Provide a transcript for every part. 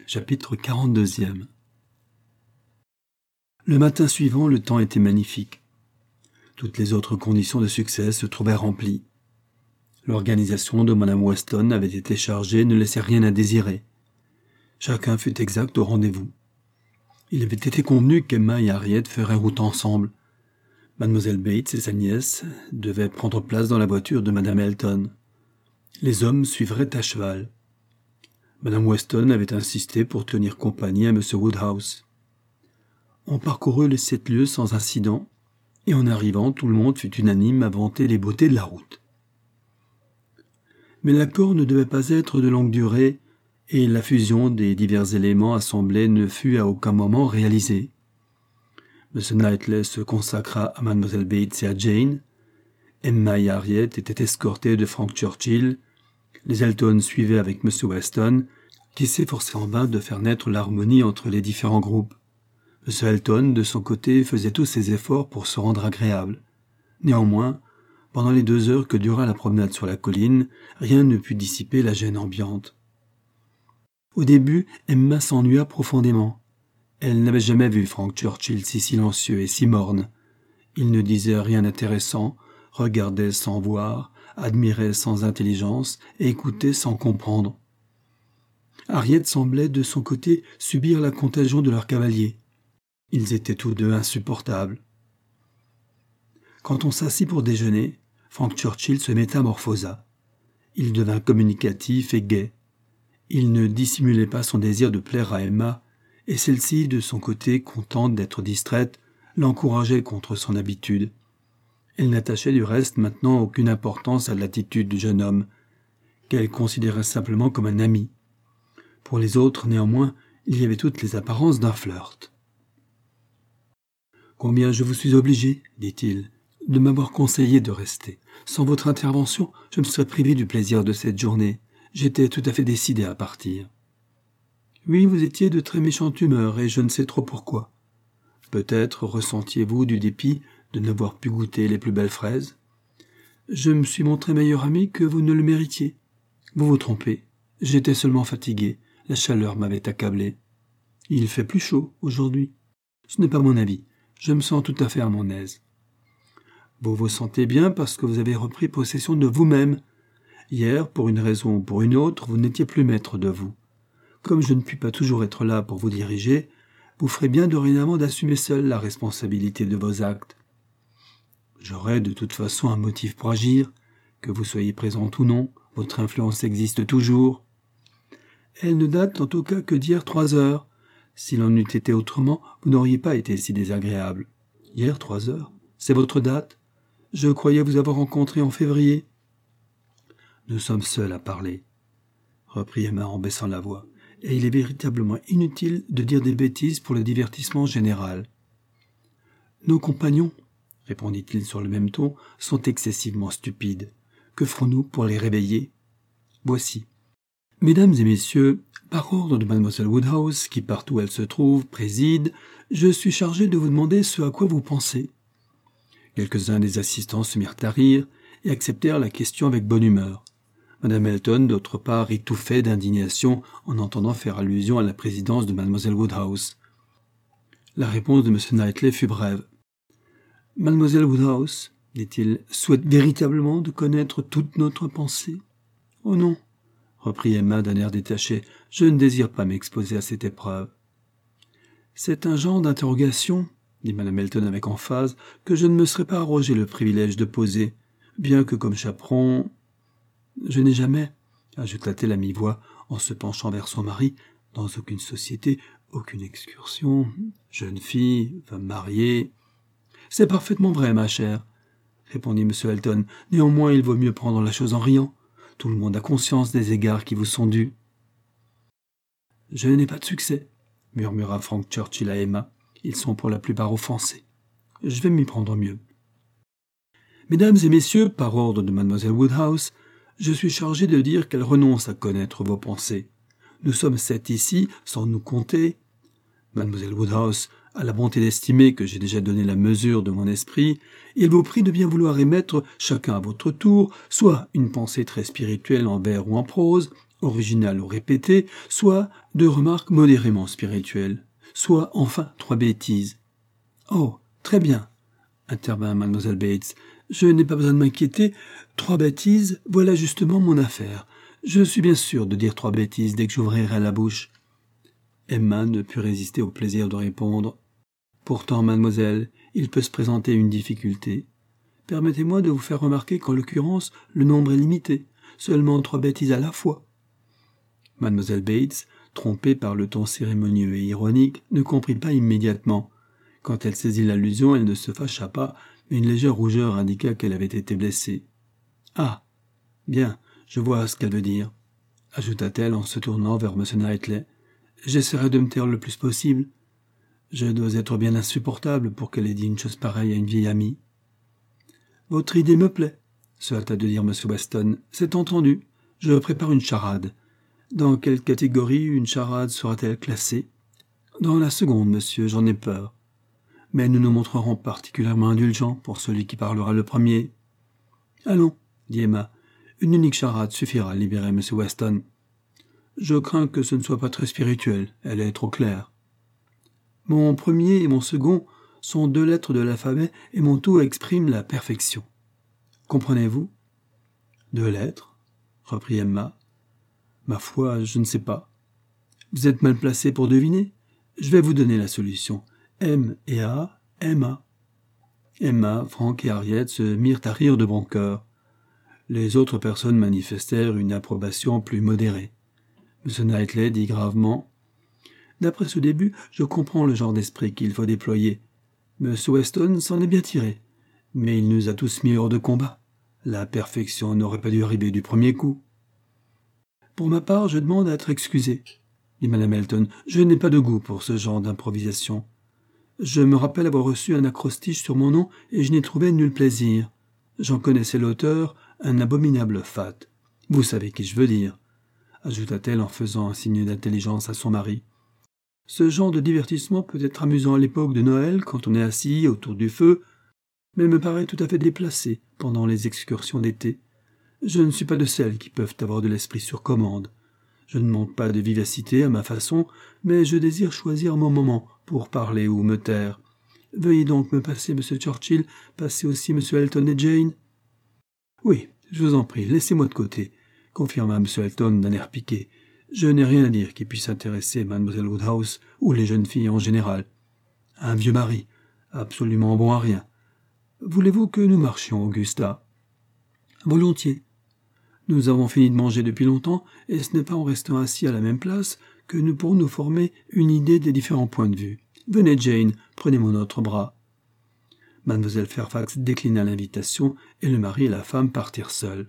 Chapitre 42e. Le matin suivant, le temps était magnifique. Toutes les autres conditions de succès se trouvaient remplies. L'organisation de Mme Weston avait été chargée et ne laissait rien à désirer. Chacun fut exact au rendez-vous. Il avait été convenu qu'Emma et Harriet feraient route ensemble. Mademoiselle Bates et sa nièce devaient prendre place dans la voiture de Mme Elton. Les hommes suivraient à cheval. Mme Weston avait insisté pour tenir compagnie à M. Woodhouse. On parcourut les 7 lieues sans incident, et en arrivant, tout le monde fut unanime à vanter les beautés de la route. Mais l'accord ne devait pas être de longue durée, et la fusion des divers éléments assemblés ne fut à aucun moment réalisée. M. Knightley se consacra à Mlle Bates et à Jane. Emma et Harriet étaient escortées de Frank Churchill. Les Elton suivaient avec M. Weston, qui s'efforçait en vain de faire naître l'harmonie entre les différents groupes. M. Elton, de son côté, faisait tous ses efforts pour se rendre agréable. Néanmoins, pendant les 2 heures que dura la promenade sur la colline, rien ne put dissiper la gêne ambiante. Au début, Emma s'ennuya profondément. Elle n'avait jamais vu Frank Churchill si silencieux et si morne. Il ne disait rien d'intéressant, regardait sans voir, admirait sans intelligence et écoutait sans comprendre. Harriet semblait, de son côté, subir la contagion de leurs cavaliers. Ils étaient tous deux insupportables. Quand on s'assit pour déjeuner, Frank Churchill se métamorphosa. Il devint communicatif et gai. Il ne dissimulait pas son désir de plaire à Emma, et celle-ci, de son côté, contente d'être distraite, l'encourageait contre son habitude. Elle n'attachait du reste maintenant aucune importance à l'attitude du jeune homme, qu'elle considérait simplement comme un ami. Pour les autres, néanmoins, il y avait toutes les apparences d'un flirt. « Combien je vous suis obligé, dit-il, de m'avoir conseillé de rester. Sans votre intervention, je me serais privé du plaisir de cette journée. J'étais tout à fait décidé à partir. » « Oui, vous étiez de très méchante humeur, et je ne sais trop pourquoi. Peut-être ressentiez-vous du dépit de n'avoir pu goûter les plus belles fraises. Je me suis montré meilleur ami que vous ne le méritiez. Vous vous trompez. J'étais seulement fatigué. La chaleur m'avait accablé. Il fait plus chaud aujourd'hui. Ce n'est pas mon avis. Je me sens tout à fait à mon aise. Vous vous sentez bien parce que vous avez repris possession de vous-même. Hier, pour une raison ou pour une autre, vous n'étiez plus maître de vous. Comme je ne puis pas toujours être là pour vous diriger, vous ferez bien dorénavant d'assumer seul la responsabilité de vos actes. J'aurai de toute façon un motif pour agir, que vous soyez présente ou non, votre influence existe toujours. Elle ne date en tout cas que d'hier 3 heures. S'il en eût été autrement, vous n'auriez pas été si désagréable. Hier 3 heures, c'est votre date. Je croyais vous avoir rencontré en février. Nous sommes seuls à parler, reprit Emma en baissant la voix. Et il est véritablement inutile de dire des bêtises pour le divertissement général. Nos compagnons, répondit-il sur le même ton, sont excessivement stupides. Que ferons-nous pour les réveiller? Voici. Mesdames et messieurs, par ordre de Mlle Woodhouse, qui partout où elle se trouve préside, je suis chargé de vous demander ce à quoi vous pensez. Quelques-uns des assistants se mirent à rire et acceptèrent la question avec bonne humeur. Mme Elton, d'autre part, étouffait d'indignation en entendant faire allusion à la présidence de Mlle Woodhouse. La réponse de M. Knightley fut brève. « Mlle Woodhouse, dit-il, souhaite véritablement de connaître toute notre pensée. »« Oh non, reprit Emma d'un air détaché, je ne désire pas m'exposer à cette épreuve. »« C'est un genre d'interrogation, dit Mme Elton avec emphase, que je ne me serais pas arrogé le privilège de poser, bien que comme chaperon... » « Je n'ai jamais, ajouta-t-elle à mi-voix en se penchant vers son mari, dans aucune société, aucune excursion, jeune fille, femme mariée. »« C'est parfaitement vrai, ma chère, répondit M. Elton. Néanmoins, il vaut mieux prendre la chose en riant. Tout le monde a conscience des égards qui vous sont dus. »« Je n'ai pas de succès, murmura Frank Churchill à Emma. Ils sont pour la plupart offensés. Je vais m'y prendre mieux. Mesdames et messieurs, par ordre de Mlle Woodhouse, je suis chargé de dire qu'elle renonce à connaître vos pensées. Nous sommes 7 ici, sans nous compter. Mlle Woodhouse a la bonté d'estimer que j'ai déjà donné la mesure de mon esprit, et elle vous prie de bien vouloir émettre, chacun à votre tour, soit une pensée très spirituelle en vers ou en prose, originales ou répétées, soit 2 remarques modérément spirituelles, soit enfin 3 bêtises. « Oh, très bien, » intervint Mademoiselle Bates. « Je n'ai pas besoin de m'inquiéter. 3 bêtises, voilà justement mon affaire. Je suis bien sûr de dire 3 bêtises dès que j'ouvrirai la bouche. » Emma ne put résister au plaisir de répondre. « Pourtant, mademoiselle, il peut se présenter une difficulté. Permettez-moi de vous faire remarquer qu'en l'occurrence, le nombre est limité, seulement 3 bêtises à la fois. » Mademoiselle Bates, trompée par le ton cérémonieux et ironique, ne comprit pas immédiatement. Quand elle saisit l'allusion, elle ne se fâcha pas, mais une légère rougeur indiqua qu'elle avait été blessée. « Ah, bien, je vois ce qu'elle veut dire, » ajouta-t-elle en se tournant vers M. Knightley. « J'essaierai de me taire le plus possible. Je dois être bien insupportable pour qu'elle ait dit une chose pareille à une vieille amie. »« Votre idée me plaît, » se hâta de dire M. Weston. « C'est entendu. Je prépare une charade. Dans quelle catégorie une charade sera-t-elle classée ? » ?»« Dans la seconde, monsieur, j'en ai peur. Mais nous nous montrerons particulièrement indulgents pour celui qui parlera le premier. »« Allons, » dit Emma. « Une unique charade suffira à libérer M. Weston. Je crains que ce ne soit pas très spirituel, elle est trop claire. Mon premier et mon second sont 2 lettres de l'alphabet et mon tout exprime la perfection. Comprenez-vous ? » « 2 lettres, » reprit Emma. « Ma foi, je ne sais pas. Vous êtes mal placé pour deviner. Je vais vous donner la solution. M et A, Emma. » Emma, Frank et Harriet se mirent à rire de bon cœur. Les autres personnes manifestèrent une approbation plus modérée. M. Knightley dit gravement « D'après ce début, je comprends le genre d'esprit qu'il faut déployer. M. Weston s'en est bien tiré, mais il nous a tous mis hors de combat. La perfection n'aurait pas dû arriver du premier coup. »« Pour ma part, je demande à être excusée, » dit Mme Elton. « Je n'ai pas de goût pour ce genre d'improvisation. Je me rappelle avoir reçu un acrostiche sur mon nom et je n'ai trouvé nul plaisir. J'en connaissais l'auteur, un abominable fat. Vous savez qui je veux dire, » ajouta-t-elle en faisant un signe d'intelligence à son mari. « Ce genre de divertissement peut être amusant à l'époque de Noël, quand on est assis autour du feu, mais me paraît tout à fait déplacé pendant les excursions d'été. Je ne suis pas de celles qui peuvent avoir de l'esprit sur commande. Je ne manque pas de vivacité à ma façon, mais je désire choisir mon moment pour parler ou me taire. Veuillez donc me passer, M. Churchill, passez aussi M. Elton et Jane. »« Oui, je vous en prie, laissez-moi de côté, » confirma M. Elton d'un air piqué. « Je n'ai rien à dire qui puisse intéresser Mlle Woodhouse ou les jeunes filles en général. Un vieux mari, absolument bon à rien. Voulez-vous que nous marchions, Augusta ? » ?»« Volontiers. Nous avons fini de manger depuis longtemps, et ce n'est pas en restant assis à la même place que nous pourrons nous former une idée des différents points de vue. Venez, Jane, prenez mon autre bras. » Mademoiselle Fairfax déclina l'invitation, et le mari et la femme partirent seuls.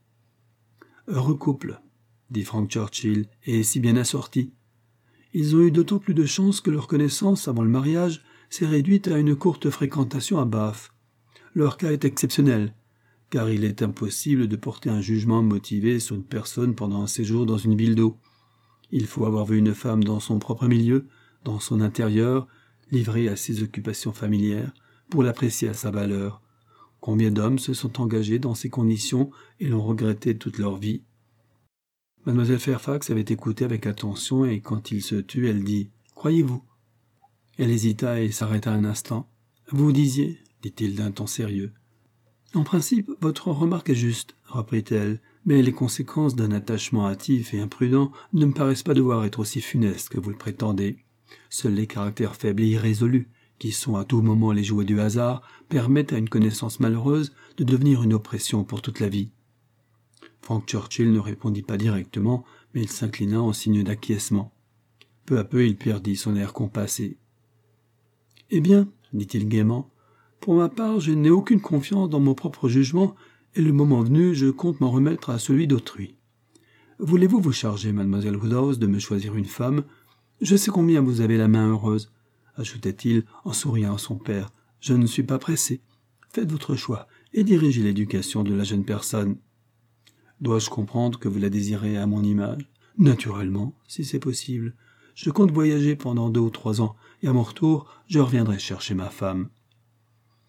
« Heureux couple, » dit Frank Churchill, « et si bien assorti. Ils ont eu d'autant plus de chance que leur connaissance avant le mariage s'est réduite à une courte fréquentation à Bath. Leur cas est exceptionnel, car il est impossible de porter un jugement motivé sur une personne pendant un séjour dans une ville d'eau. Il faut avoir vu une femme dans son propre milieu, dans son intérieur, livrée à ses occupations familières, pour l'apprécier à sa valeur. Combien d'hommes se sont engagés dans ces conditions et l'ont regretté toute leur vie. Mademoiselle Fairfax avait écouté avec attention et quand il se tut, elle dit « Croyez-vous » Elle hésita et s'arrêta un instant. « Vous disiez » dit-il d'un ton sérieux. « En principe, votre remarque est juste, » reprit-elle, « mais les conséquences d'un attachement hâtif et imprudent ne me paraissent pas devoir être aussi funestes que vous le prétendez. Seuls les caractères faibles et irrésolus, qui sont à tout moment les jouets du hasard, permettent à une connaissance malheureuse de devenir une oppression pour toute la vie. » Frank Churchill ne répondit pas directement, mais il s'inclina en signe d'acquiescement. Peu à peu, il perdit son air compassé. « Eh bien, dit-il gaiement, pour ma part, je n'ai aucune confiance dans mon propre jugement, et le moment venu, je compte m'en remettre à celui d'autrui. Voulez-vous vous charger, mademoiselle Woodhouse, de me choisir une femme ? Je sais combien vous avez la main heureuse, ajouta-t-il en souriant à son père. Je ne suis pas pressé. Faites votre choix et dirigez l'éducation de la jeune personne. Dois-je comprendre que vous la désirez à mon image ? Naturellement, si c'est possible. Je compte voyager pendant 2 ou 3 ans, et à mon retour, je reviendrai chercher ma femme.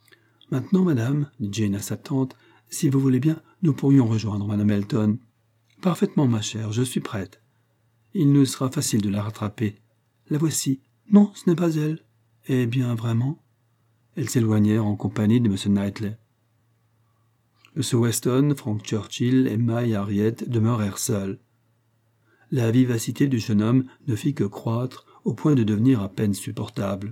Maintenant, madame, dit Jane à sa tante, si vous voulez bien, nous pourrions rejoindre madame Elton. Parfaitement, ma chère, je suis prête. Il nous sera facile de la rattraper. La voici. Non, ce n'est pas elle. Eh bien, vraiment? Elles s'éloignèrent en compagnie de M. Knightley. M. Weston, Frank Churchill, Emma et Harriet demeurèrent seuls. La vivacité du jeune homme ne fit que croître au point de devenir à peine supportable.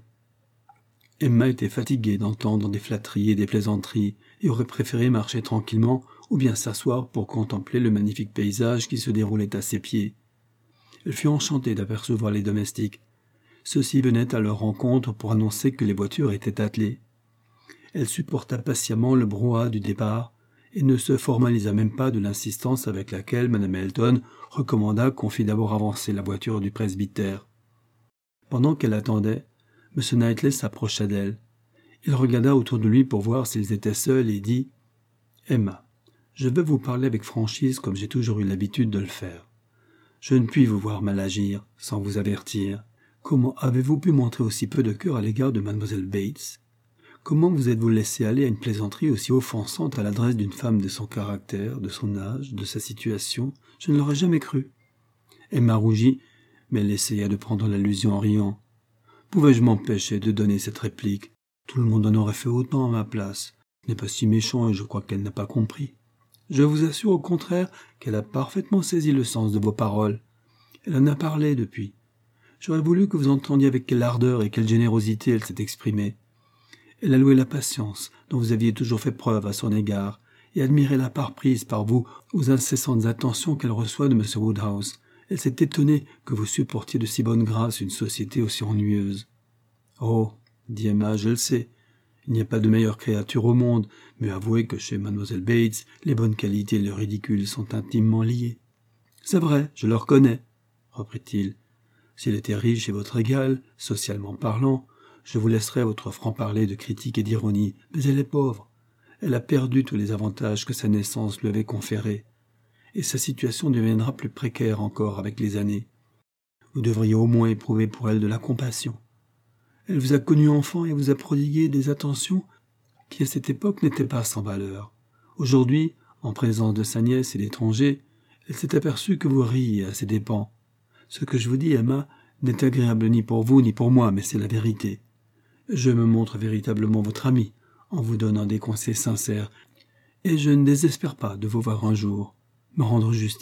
Emma était fatiguée d'entendre des flatteries et des plaisanteries et aurait préféré marcher tranquillement ou bien s'asseoir pour contempler le magnifique paysage qui se déroulait à ses pieds. Elle fut enchantée d'apercevoir les domestiques. Ceux-ci venaient à leur rencontre pour annoncer que les voitures étaient attelées. Elle supporta patiemment le brouhaha du départ et ne se formalisa même pas de l'insistance avec laquelle Mme Elton recommanda qu'on fît d'abord avancer la voiture du presbytère. Pendant qu'elle attendait, M. Knightley s'approcha d'elle. Il regarda autour de lui pour voir s'ils étaient seuls et dit « Emma, je veux vous parler avec franchise comme j'ai toujours eu l'habitude de le faire. Je ne puis vous voir mal agir, sans vous avertir. Comment avez-vous pu montrer aussi peu de cœur à l'égard de Mlle Bates? Comment vous êtes-vous laissé aller à une plaisanterie aussi offensante à l'adresse d'une femme de son caractère, de son âge, de sa situation? Je ne l'aurais jamais cru. » Emma rougit, mais elle essaya de prendre l'allusion en riant. Pouvais-je m'empêcher de donner cette réplique? Tout le monde en aurait fait autant à ma place. Ce n'est pas si méchant et je crois qu'elle n'a pas compris. Je vous assure au contraire qu'elle a parfaitement saisi le sens de vos paroles. Elle en a parlé depuis. J'aurais voulu que vous entendiez avec quelle ardeur et quelle générosité elle s'est exprimée. Elle a loué la patience dont vous aviez toujours fait preuve à son égard et admiré la part prise par vous aux incessantes attentions qu'elle reçoit de M. Woodhouse. Elle s'est étonnée que vous supportiez de si bonne grâce une société aussi ennuyeuse. « Oh, dit Emma, je le sais. Il n'y a pas de meilleure créature au monde, mais avouez que chez Mlle Bates, les bonnes qualités et le ridicule sont intimement liés. »« C'est vrai, je le reconnais, » reprit-il. « S'il était riche et votre égal, socialement parlant, je vous laisserais votre franc-parler de critique et d'ironie, mais elle est pauvre. Elle a perdu tous les avantages que sa naissance lui avait conférés, et sa situation deviendra plus précaire encore avec les années. Vous devriez au moins éprouver pour elle de la compassion. Elle vous a connu enfant et vous a prodigué des attentions qui à cette époque n'étaient pas sans valeur. Aujourd'hui, en présence de sa nièce et d'étrangers, elle s'est aperçue que vous riez à ses dépens. Ce que je vous dis, Emma, n'est agréable ni pour vous ni pour moi, mais c'est la vérité. Je me montre véritablement votre ami, en vous donnant des conseils sincères, et je ne désespère pas de vous voir un jour me rendre justice. »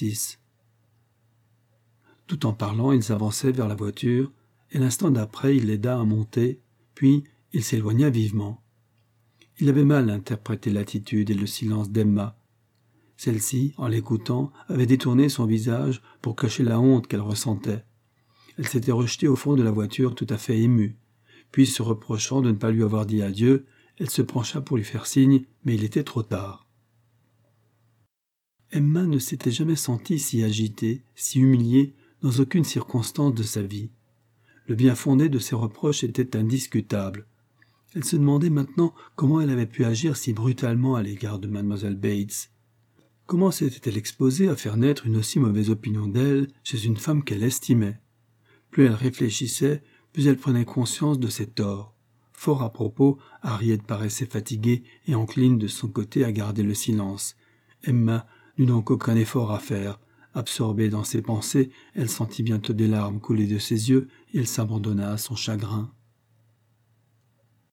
Tout en parlant, ils avançaient vers la voiture, et l'instant d'après, il l'aida à monter, puis il s'éloigna vivement. Il avait mal interprété l'attitude et le silence d'Emma. Celle-ci, en l'écoutant, avait détourné son visage pour cacher la honte qu'elle ressentait. Elle s'était rejetée au fond de la voiture tout à fait émue. Puis, se reprochant de ne pas lui avoir dit adieu, elle se pencha pour lui faire signe, mais il était trop tard. Emma ne s'était jamais sentie si agitée, si humiliée, dans aucune circonstance de sa vie. Le bien-fondé de ses reproches était indiscutable. Elle se demandait maintenant comment elle avait pu agir si brutalement à l'égard de Mlle Bates. Comment s'était-elle exposée à faire naître une aussi mauvaise opinion d'elle chez une femme qu'elle estimait? Plus elle réfléchissait, plus elle prenait conscience de ses torts. Fort à propos, Harriet paraissait fatiguée et encline de son côté à garder le silence. Emma n'eut donc aucun effort à faire. Absorbée dans ses pensées, elle sentit bientôt des larmes couler de ses yeux et elle s'abandonna à son chagrin.